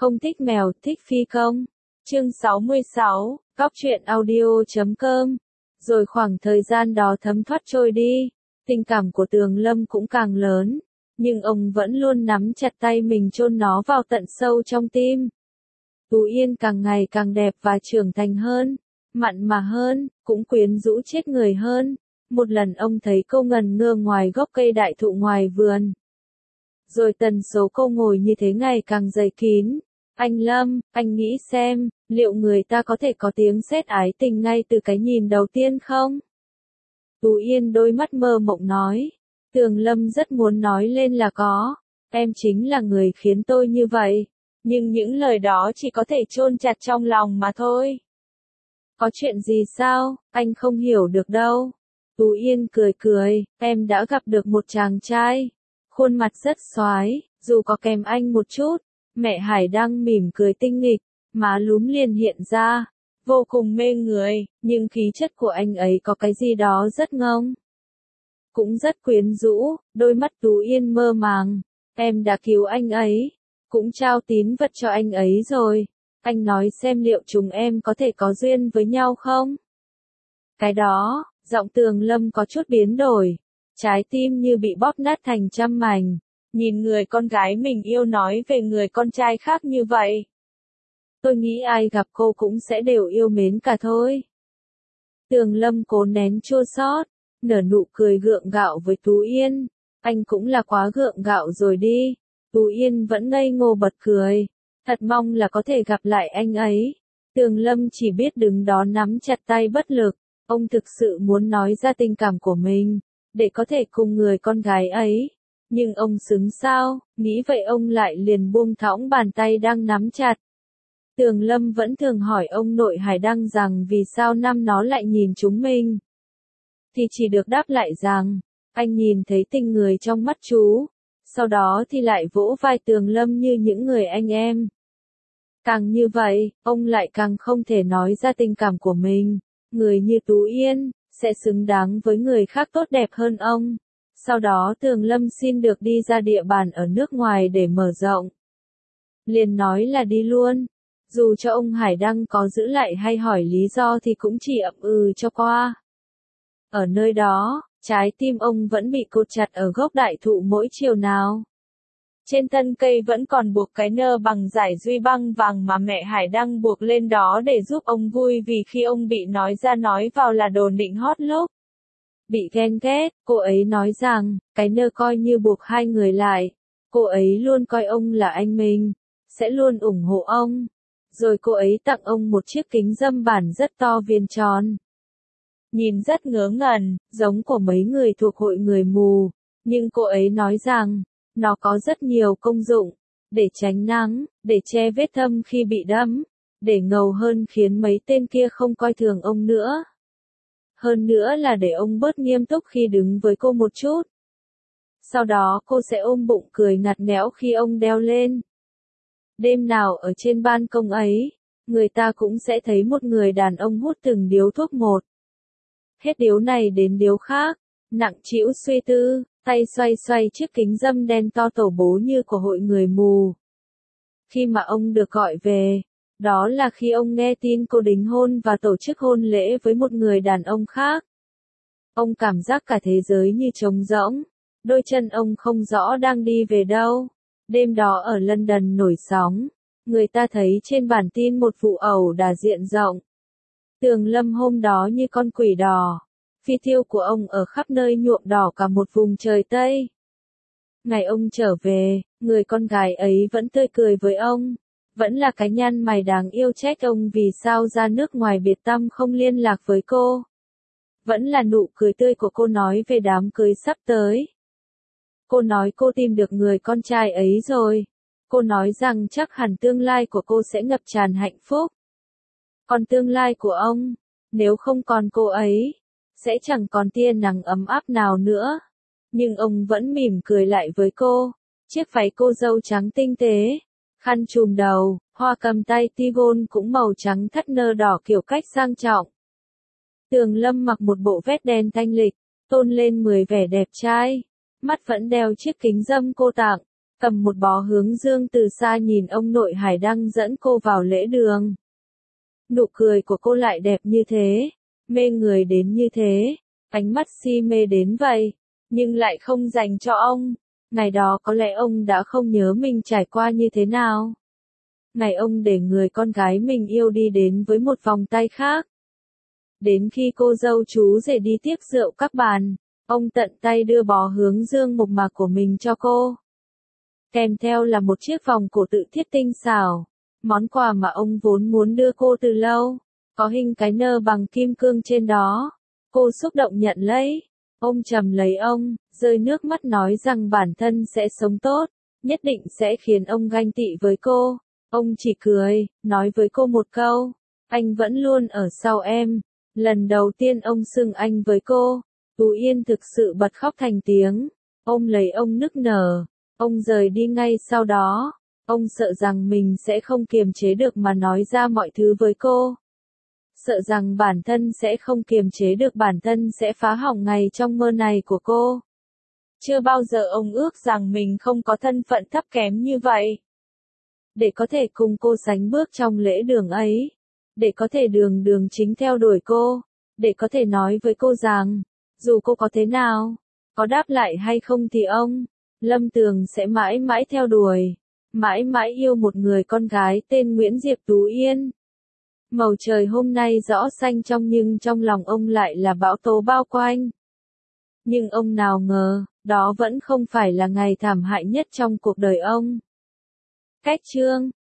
Không thích mèo, thích phi công. Chương 66, Cóc truyện audio.com. Rồi khoảng thời gian đó thấm thoát trôi đi, tình cảm của Tường Lâm cũng càng lớn, nhưng ông vẫn luôn nắm chặt tay mình chôn nó vào tận sâu trong tim. Tú Yên càng ngày càng đẹp và trưởng thành hơn, mặn mà hơn, cũng quyến rũ chết người hơn. Một lần ông thấy cô ngần ngơ ngoài gốc cây đại thụ ngoài vườn. Rồi tần số cô ngồi như thế ngày càng dày kín. Anh Lâm, anh nghĩ xem, liệu người ta có thể có tiếng sét ái tình ngay từ cái nhìn đầu tiên không? Tú Yên đôi mắt mơ mộng nói. Tường Lâm rất muốn nói lên là có. Em chính là người khiến tôi như vậy. Nhưng những lời đó chỉ có thể chôn chặt trong lòng mà thôi. Có chuyện gì sao, anh không hiểu được đâu. Tú Yên cười cười, em đã gặp được một chàng trai. Khuôn mặt rất xoái, dù có kèm anh một chút. Mẹ Hải Đăng mỉm cười tinh nghịch, má lúm liền hiện ra. Vô cùng mê người, nhưng khí chất của anh ấy có cái gì đó rất ngông. Cũng rất quyến rũ, đôi mắt Tú Yên mơ màng. Em đã cứu anh ấy, cũng trao tín vật cho anh ấy rồi. Anh nói xem liệu chúng em có thể có duyên với nhau không? Cái đó, giọng Tường Lâm có chút biến đổi. Trái tim như bị bóp nát thành trăm mảnh. Nhìn người con gái mình yêu nói về người con trai khác như vậy. Tôi nghĩ ai gặp cô cũng sẽ đều yêu mến cả thôi. Tường Lâm cố nén chua xót, nở nụ cười gượng gạo với Tú Yên. Anh cũng là quá gượng gạo rồi đi. Tú Yên vẫn ngây ngô bật cười. Thật mong là có thể gặp lại anh ấy. Tường Lâm chỉ biết đứng đó nắm chặt tay bất lực. Ông thực sự muốn nói ra tình cảm của mình, để có thể cùng người con gái ấy. Nhưng ông xứng sao, nghĩ vậy ông lại liền buông thõng bàn tay đang nắm chặt. Tường Lâm vẫn thường hỏi ông nội Hải Đăng rằng vì sao năm nó lại nhìn chúng mình. Thì chỉ được đáp lại rằng, anh nhìn thấy tình người trong mắt chú. Sau đó thì lại vỗ vai Tường Lâm như những người anh em. Càng như vậy, ông lại càng không thể nói ra tình cảm của mình. Người như Tú Yên, sẽ xứng đáng với người khác tốt đẹp hơn ông. Sau đó Tường Lâm xin được đi ra địa bàn ở nước ngoài để mở rộng. Liền nói là đi luôn. Dù cho ông Hải Đăng có giữ lại hay hỏi lý do thì cũng chỉ ậm ừ cho qua. Ở nơi đó, trái tim ông vẫn bị cột chặt ở gốc đại thụ mỗi chiều nào. Trên thân cây vẫn còn buộc cái nơ bằng dải duy băng vàng mà mẹ Hải Đăng buộc lên đó để giúp ông vui vì khi ông bị nói ra nói vào là đồ nịnh hót lúc. Bị ghen ghét, cô ấy nói rằng, cái nơ coi như buộc hai người lại. Cô ấy luôn coi ông là anh mình, sẽ luôn ủng hộ ông. Rồi cô ấy tặng ông một chiếc kính râm bản rất to viền tròn. Nhìn rất ngớ ngẩn, giống của mấy người thuộc hội người mù. Nhưng cô ấy nói rằng, nó có rất nhiều công dụng. Để tránh nắng, để che vết thâm khi bị đâm. Để ngầu hơn khiến mấy tên kia không coi thường ông nữa. Hơn nữa là để ông bớt nghiêm túc khi đứng với cô một chút. Sau đó cô sẽ ôm bụng cười ngặt nghẽo khi ông đeo lên. Đêm nào ở trên ban công ấy, người ta cũng sẽ thấy một người đàn ông hút từng điếu thuốc một. Hết điếu này đến điếu khác, nặng trĩu suy tư, tay xoay xoay chiếc kính râm đen to tổ bố như của hội người mù. Khi mà ông được gọi về, đó là khi ông nghe tin cô đính hôn và tổ chức hôn lễ với một người đàn ông khác. Ông cảm giác cả thế giới như trống rỗng, đôi chân ông không rõ đang đi về đâu. Đêm đó ở London nổi sóng, người ta thấy trên bản tin một vụ ẩu đả diện rộng. Tường Lâm hôm đó như con quỷ đỏ, phi tiêu của ông ở khắp nơi nhuộm đỏ cả một vùng trời Tây. Ngày ông trở về, người con gái ấy vẫn tươi cười với ông. Vẫn là cái nhăn mày đáng yêu trách ông vì sao ra nước ngoài biệt tăm không liên lạc với cô. Vẫn là nụ cười tươi của cô nói về đám cưới sắp tới. Cô nói cô tìm được người con trai ấy rồi. Cô nói rằng chắc hẳn tương lai của cô sẽ ngập tràn hạnh phúc. Còn tương lai của ông, nếu không còn cô ấy, sẽ chẳng còn tia nắng ấm áp nào nữa. Nhưng ông vẫn mỉm cười lại với cô. Chiếc váy cô dâu trắng tinh tế, khăn trùm đầu, hoa cầm tay tigon cũng màu trắng thắt nơ đỏ kiểu cách sang trọng. Tường Lâm mặc một bộ vest đen thanh lịch, tôn lên 10 vẻ đẹp trai. Mắt vẫn đeo chiếc kính râm cô tặng. cầm một bó hướng dương từ xa nhìn ông nội Hải Đăng dẫn cô vào lễ đường. Nụ cười của cô lại đẹp như thế, mê người đến như thế, ánh mắt si mê đến vậy, nhưng lại không dành cho ông. Ngày đó có lẽ ông đã không nhớ mình trải qua như thế nào. Ngày ông để người con gái mình yêu đi đến với một vòng tay khác. Đến khi cô dâu chú rể đi tiếc rượu các bàn, ông tận tay đưa bó hướng dương mộc mạc của mình cho cô. Kèm theo là một chiếc vòng cổ tự thiết tinh xảo, món quà mà ông vốn muốn đưa cô từ lâu, có hình cái nơ bằng kim cương trên đó. Cô xúc động nhận lấy, ông trầm lấy ông, rơi nước mắt nói rằng bản thân sẽ sống tốt, nhất định sẽ khiến ông ganh tị với cô. Ông chỉ cười, nói với cô một câu, anh vẫn luôn ở sau em. Lần đầu tiên ông xưng anh với cô, Tú Yên thực sự bật khóc thành tiếng, ôm lấy ông nức nở, ông rời đi ngay sau đó, ông sợ rằng mình sẽ không kiềm chế được mà nói ra mọi thứ với cô. Sợ rằng bản thân sẽ không kiềm chế được, bản thân sẽ phá hỏng ngày trong mơ này của cô. Chưa bao giờ ông ước rằng mình không có thân phận thấp kém như vậy. Để có thể cùng cô sánh bước trong lễ đường ấy. Để có thể đường đường chính theo đuổi cô. Để có thể nói với cô rằng, dù cô có thế nào, có đáp lại hay không thì ông, Lâm Tường sẽ mãi mãi theo đuổi, mãi mãi yêu một người con gái tên Nguyễn Diệp Tú Yên. Màu trời hôm nay rõ xanh trong nhưng trong lòng ông lại là bão tố bao quanh. Nhưng ông nào ngờ, đó vẫn không phải là ngày thảm hại nhất trong cuộc đời ông. Cách chương